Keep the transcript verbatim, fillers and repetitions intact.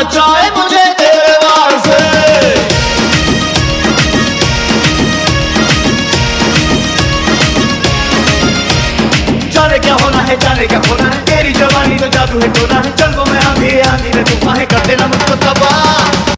बचाए मुझे तेरे वार से। जाने क्या होना है, जाने क्या होना है, तेरी जवानी तो जादू है टोना है। चंगों में आंधी आंधी ने तूफान है, कर देना मुझको तबाह।